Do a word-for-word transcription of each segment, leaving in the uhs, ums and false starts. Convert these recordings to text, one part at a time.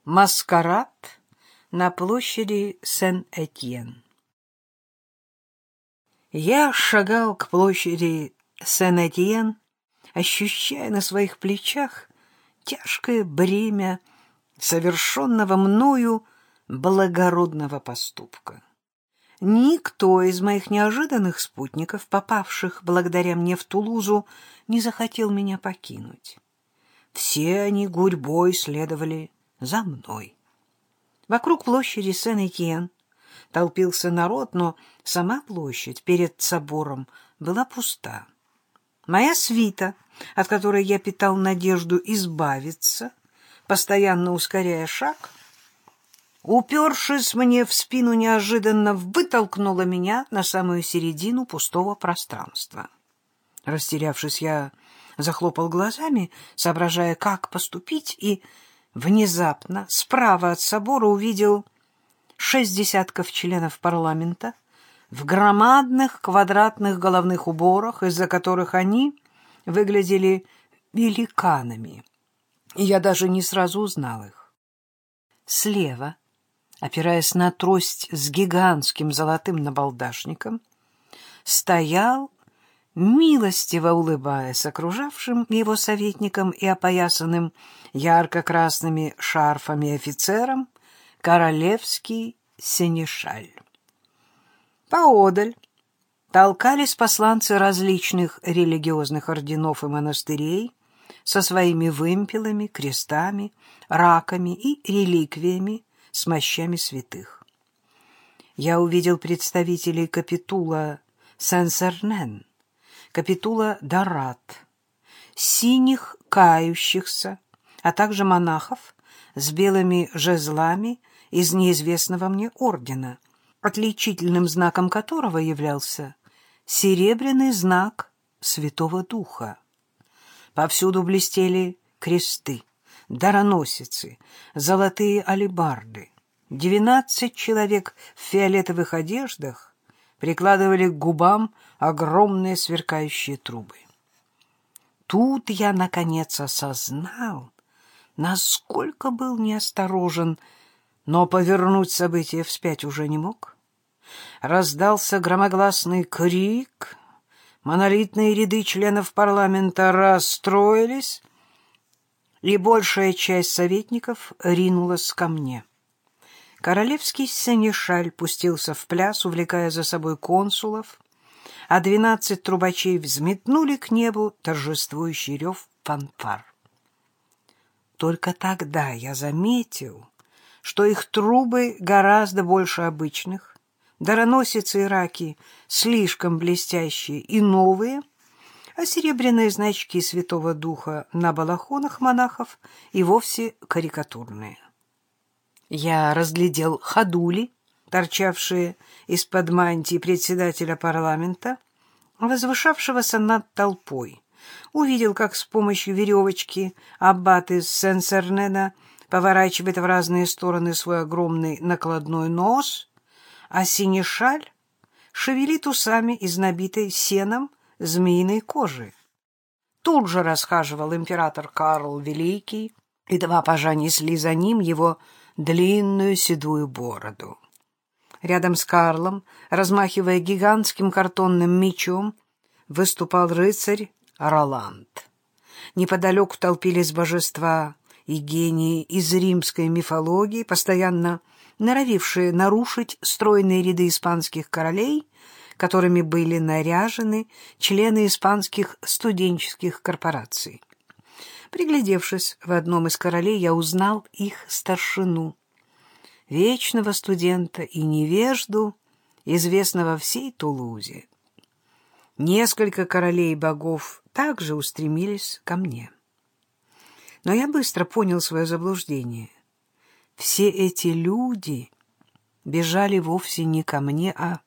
Маскарад на площади Сен-Этьен. Я шагал к площади Сен-Этьен, ощущая на своих плечах тяжкое бремя совершенного мною благородного поступка. Никто из моих неожиданных спутников, попавших благодаря мне в Тулузу, не захотел меня покинуть. Все они гурьбой следовали за мной. Вокруг площади Сен-Этьен толпился народ, но сама площадь перед собором была пуста. Моя свита, от которой я питал надежду избавиться, постоянно ускоряя шаг, упершись мне в спину, неожиданно вытолкнула меня на самую середину пустого пространства. Растерявшись, я захлопал глазами, соображая, как поступить, и внезапно справа от собора увидел шесть десятков членов парламента в громадных квадратных головных уборах, из-за которых они выглядели великанами, и я даже не сразу узнал их. Слева, опираясь на трость с гигантским золотым набалдашником, стоял, милостиво улыбаясь окружавшим его советникам и опоясанным ярко-красными шарфами офицерам, королевский сенешаль. Поодаль толкались посланцы различных религиозных орденов и монастырей со своими вымпелами, крестами, раками и реликвиями с мощами святых. Я увидел представителей капитула Сен-Сернен, капитула Дарат, синих кающихся, а также монахов с белыми жезлами из неизвестного мне ордена, отличительным знаком которого являлся серебряный знак Святого Духа. Повсюду блестели кресты, дароносицы, золотые алебарды. Двенадцать человек в фиолетовых одеждах прикладывали к губам огромные сверкающие трубы. Тут я, наконец, осознал, насколько был неосторожен, но повернуть события вспять уже не мог. Раздался громогласный крик, монолитные ряды членов парламента расстроились, и большая часть советников ринулась ко мне. Королевский сенешаль пустился в пляс, увлекая за собой консулов, а двенадцать трубачей взметнули к небу торжествующий рев фанфар. Только тогда я заметил, что их трубы гораздо больше обычных, дароносицы и раки слишком блестящие и новые, а серебряные значки Святого Духа на балахонах монахов и вовсе карикатурные. Я разглядел ходули, торчавшие из-под мантии председателя парламента, возвышавшегося над толпой. Увидел, как с помощью веревочки аббат из Сен-Сернена поворачивает в разные стороны свой огромный накладной нос, а сенешаль шевелит усами из набитой сеном змеиной кожи. Тут же расхаживал император Карл Великий, и два пажа несли за ним его длинную седую бороду. Рядом с Карлом, размахивая гигантским картонным мечом, выступал рыцарь Роланд. Неподалеку толпились божества и гении из римской мифологии, постоянно норовившие нарушить стройные ряды испанских королей, которыми были наряжены члены испанских студенческих корпораций. Приглядевшись в одном из королей, я узнал их старшину, вечного студента и невежду, известного всей Тулузе. Несколько королей и богов также устремились ко мне. Но я быстро понял свое заблуждение. Все эти люди бежали вовсе не ко мне, а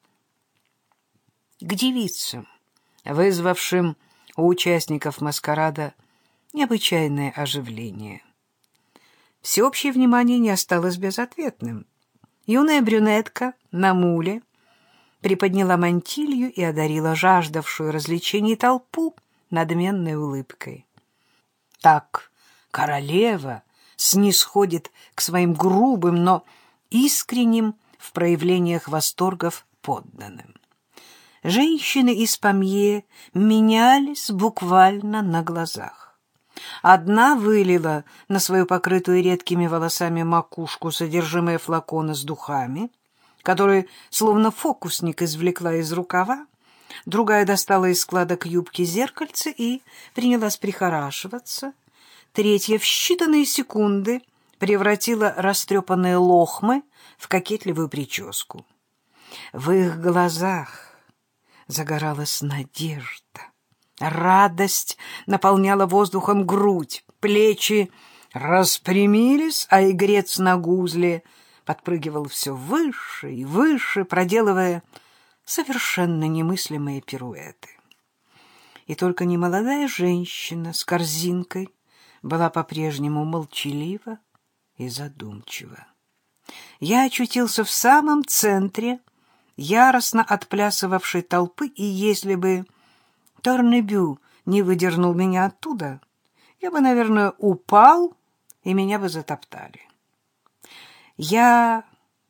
к девицам, вызвавшим у участников маскарада необычайное оживление. Всеобщее внимание не осталось безответным. Юная брюнетка на муле приподняла мантилью и одарила жаждавшую развлечений толпу надменной улыбкой. Так королева снисходит к своим грубым, но искренним в проявлениях восторгов подданным. Женщины из Памье менялись буквально на глазах. Одна вылила на свою покрытую редкими волосами макушку содержимое флакона с духами, который, словно фокусник, извлекла из рукава, другая достала из складок юбки зеркальце и принялась прихорашиваться, третья в считанные секунды превратила растрепанные лохмы в кокетливую прическу. В их глазах загоралась надежда. Радость наполняла воздухом грудь, плечи распрямились, а игрец на гузле подпрыгивал все выше и выше, проделывая совершенно немыслимые пируэты. И только немолодая женщина с корзинкой была по-прежнему молчалива и задумчива. Я очутился в самом центре яростно отплясывавшей толпы, и если бы Торнебю не выдернул меня оттуда, я бы, наверное, упал, и меня бы затоптали. Я,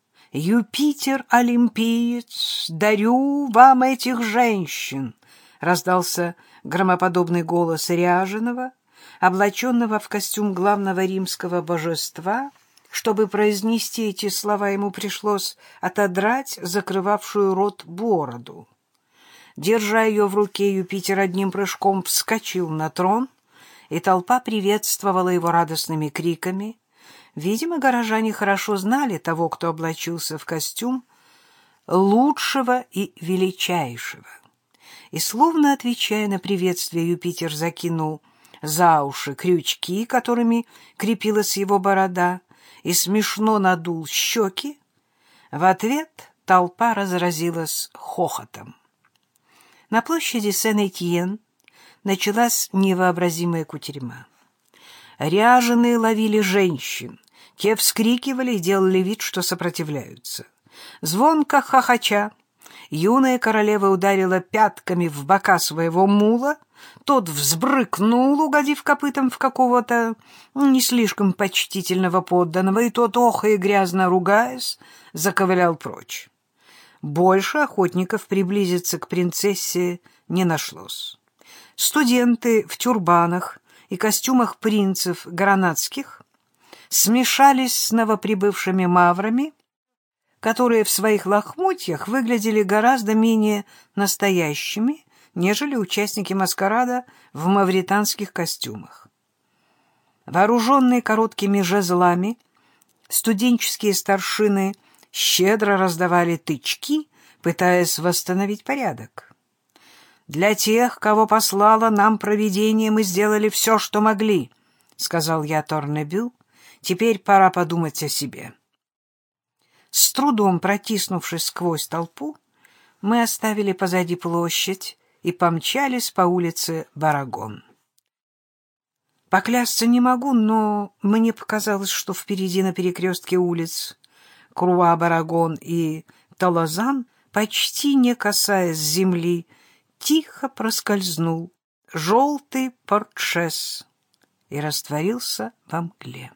Юпитер-олимпиец, дарю вам этих женщин, раздался громоподобный голос ряженого, облаченного в костюм главного римского божества. Чтобы произнести эти слова, ему пришлось отодрать закрывавшую рот бороду. Держа ее в руке, Юпитер одним прыжком вскочил на трон, и толпа приветствовала его радостными криками. Видимо, горожане хорошо знали того, кто облачился в костюм лучшего и величайшего. И, словно отвечая на приветствие, Юпитер закинул за уши крючки, которыми крепилась его борода, и смешно надул щеки. В ответ толпа разразилась хохотом. На площади Сен-Этьен началась невообразимая кутерьма. Ряженые ловили женщин, те вскрикивали и делали вид, что сопротивляются. Звонко хохоча, юная королева ударила пятками в бока своего мула, тот взбрыкнул, угодив копытом в какого-то не слишком почтительного подданного, и тот, охая и грязно ругаясь, заковылял прочь. Больше охотников приблизиться к принцессе не нашлось. Студенты в тюрбанах и костюмах принцев гранадских смешались с новоприбывшими маврами, которые в своих лохмотьях выглядели гораздо менее настоящими, нежели участники маскарада в мавританских костюмах. Вооруженные короткими жезлами, студенческие старшины щедро раздавали тычки, пытаясь восстановить порядок. «Для тех, кого послало нам провидение, мы сделали все, что могли», — сказал я Торнебю. «Теперь пора подумать о себе». С трудом протиснувшись сквозь толпу, мы оставили позади площадь и помчались по улице Барагон. Поклясться не могу, но мне показалось, что впереди на перекрестке улиц Круа-Барагон и Толозан, почти не касаясь земли, тихо проскользнул желтый портшес и растворился во мгле.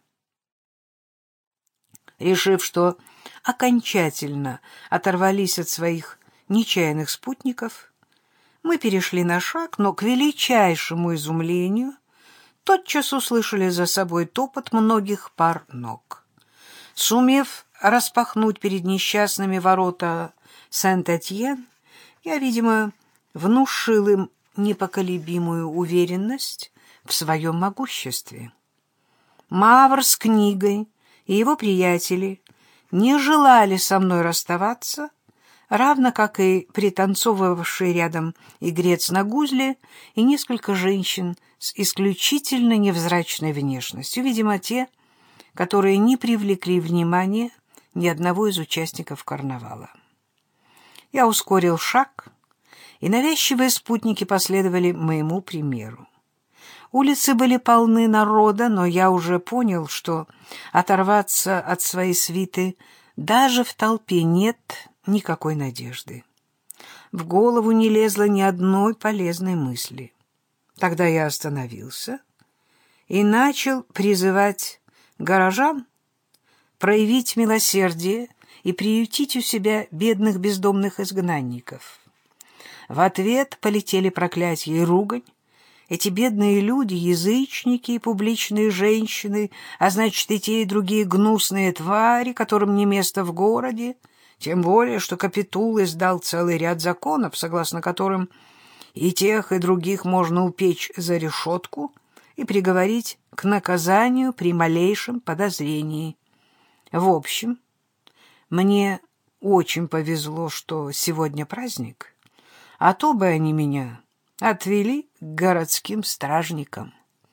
Решив, что окончательно оторвались от своих нечаянных спутников, мы перешли на шаг, но к величайшему изумлению тотчас услышали за собой топот многих пар ног. Сумев распахнуть перед несчастными ворота Сент-Этьен, я, видимо, внушил им непоколебимую уверенность в своем могуществе. Мавр с книгой и его приятели не желали со мной расставаться, равно как и пританцовывавший рядом игрец на гузле и несколько женщин с исключительно невзрачной внешностью, видимо, те, которые не привлекли внимания ни одного из участников карнавала. Я ускорил шаг, и навязчивые спутники последовали моему примеру. Улицы были полны народа, но я уже понял, что оторваться от своей свиты даже в толпе нет никакой надежды. В голову не лезло ни одной полезной мысли. Тогда я остановился и начал призывать горожан проявить милосердие и приютить у себя бедных бездомных изгнанников. В ответ полетели проклятия и ругань. Эти бедные люди, язычники и публичные женщины, а значит, и те, и другие гнусные твари, которым не место в городе, тем более, что Капитул издал целый ряд законов, согласно которым и тех, и других можно упечь за решетку и приговорить к наказанию при малейшем подозрении. В общем, мне очень повезло, что сегодня праздник, а то бы они меня отвели к городским стражникам.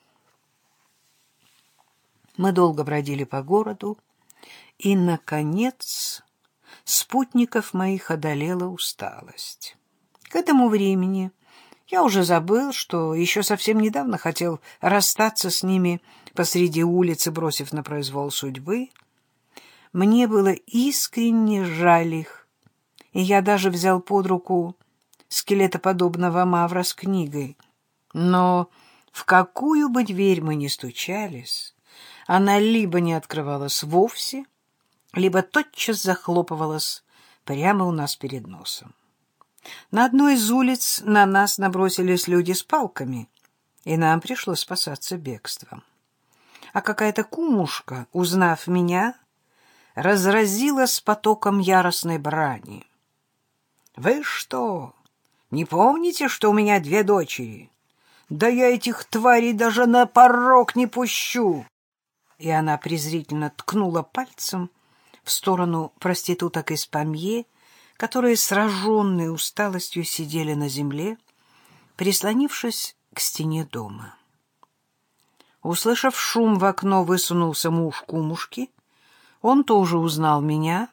Мы долго бродили по городу, и, наконец, спутников моих одолела усталость. К этому времени я уже забыл, что еще совсем недавно хотел расстаться с ними посреди улицы, бросив на произвол судьбы. Мне было искренне жаль их, и я даже взял под руку скелетоподобного мавра с книгой. Но в какую бы дверь мы ни стучались, она либо не открывалась вовсе, либо тотчас захлопывалась прямо у нас перед носом. На одной из улиц на нас набросились люди с палками, и нам пришлось спасаться бегством. А какая-то кумушка, узнав меня, разразилась потоком яростной брани. «Вы что, не помните, что у меня две дочери? Да я этих тварей даже на порог не пущу!» И она презрительно ткнула пальцем в сторону проституток из Памье, которые, сраженные усталостью, сидели на земле, прислонившись к стене дома. Услышав шум, в окно высунулся муж кумушки. Он тоже узнал меня.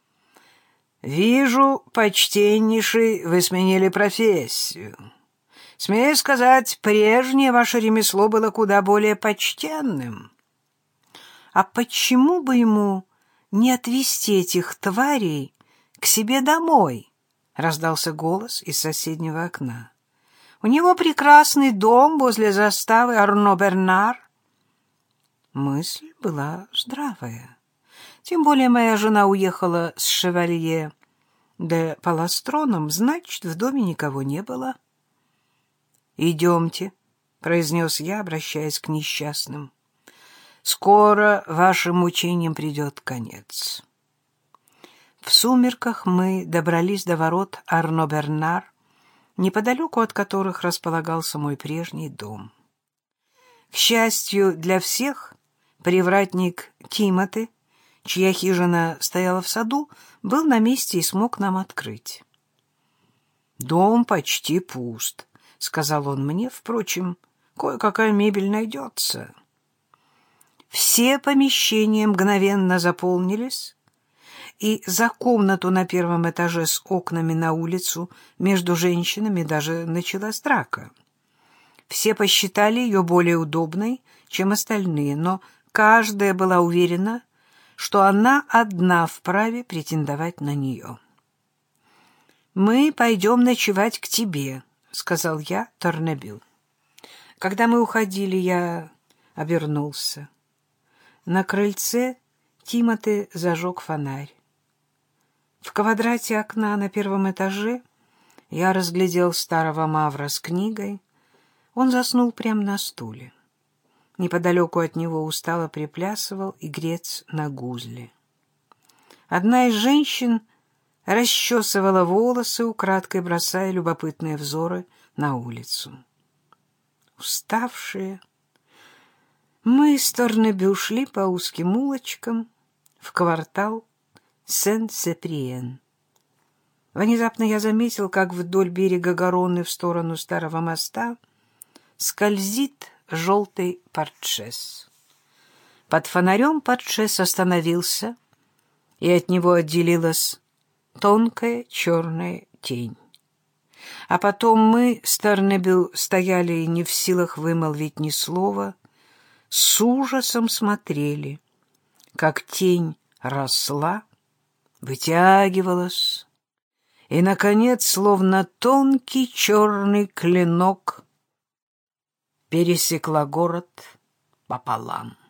«Вижу, почтеннейший, вы сменили профессию. Смею сказать, прежнее ваше ремесло было куда более почтенным. А почему бы ему не отвезти этих тварей к себе домой?» — раздался голос из соседнего окна. «У него прекрасный дом возле заставы Арно-Бернар». Мысль была здравая. Тем более моя жена уехала с шевалье де Паластроном, значит, в доме никого не было. «Идемте», — произнес я, обращаясь к несчастным. «Скоро вашим мучениям придет конец». В сумерках мы добрались до ворот Арно-Бернар, неподалеку от которых располагался мой прежний дом. К счастью для всех, привратник Тимоти, чья хижина стояла в саду, был на месте и смог нам открыть. «Дом почти пуст», — сказал он мне. «Впрочем, кое-какая мебель найдется». Все помещения мгновенно заполнились, и за комнату на первом этаже с окнами на улицу между женщинами даже началась драка. Все посчитали ее более удобной, чем остальные, но каждая была уверена, что она одна вправе претендовать на нее. «Мы пойдем ночевать к тебе», — сказал я Торнебю. Когда мы уходили, я обернулся. На крыльце Тимоти зажег фонарь. В квадрате окна на первом этаже я разглядел старого мавра с книгой. Он заснул прямо на стуле. Неподалеку от него устало приплясывал игрец на гузле. Одна из женщин расчесывала волосы, украдкой бросая любопытные взоры на улицу. Уставшие, мы с Торнебю шли по узким улочкам в квартал Сен-Сеприен. Внезапно я заметил, как вдоль берега Гаронны в сторону старого моста скользит желтый портшес. Под фонарем портшес остановился, и от него отделилась тонкая черная тень. А потом мы с Торнебю стояли не в силах вымолвить ни слова, с ужасом смотрели, как тень росла, вытягивалась, и, наконец, словно тонкий черный клинок, пересекла город пополам.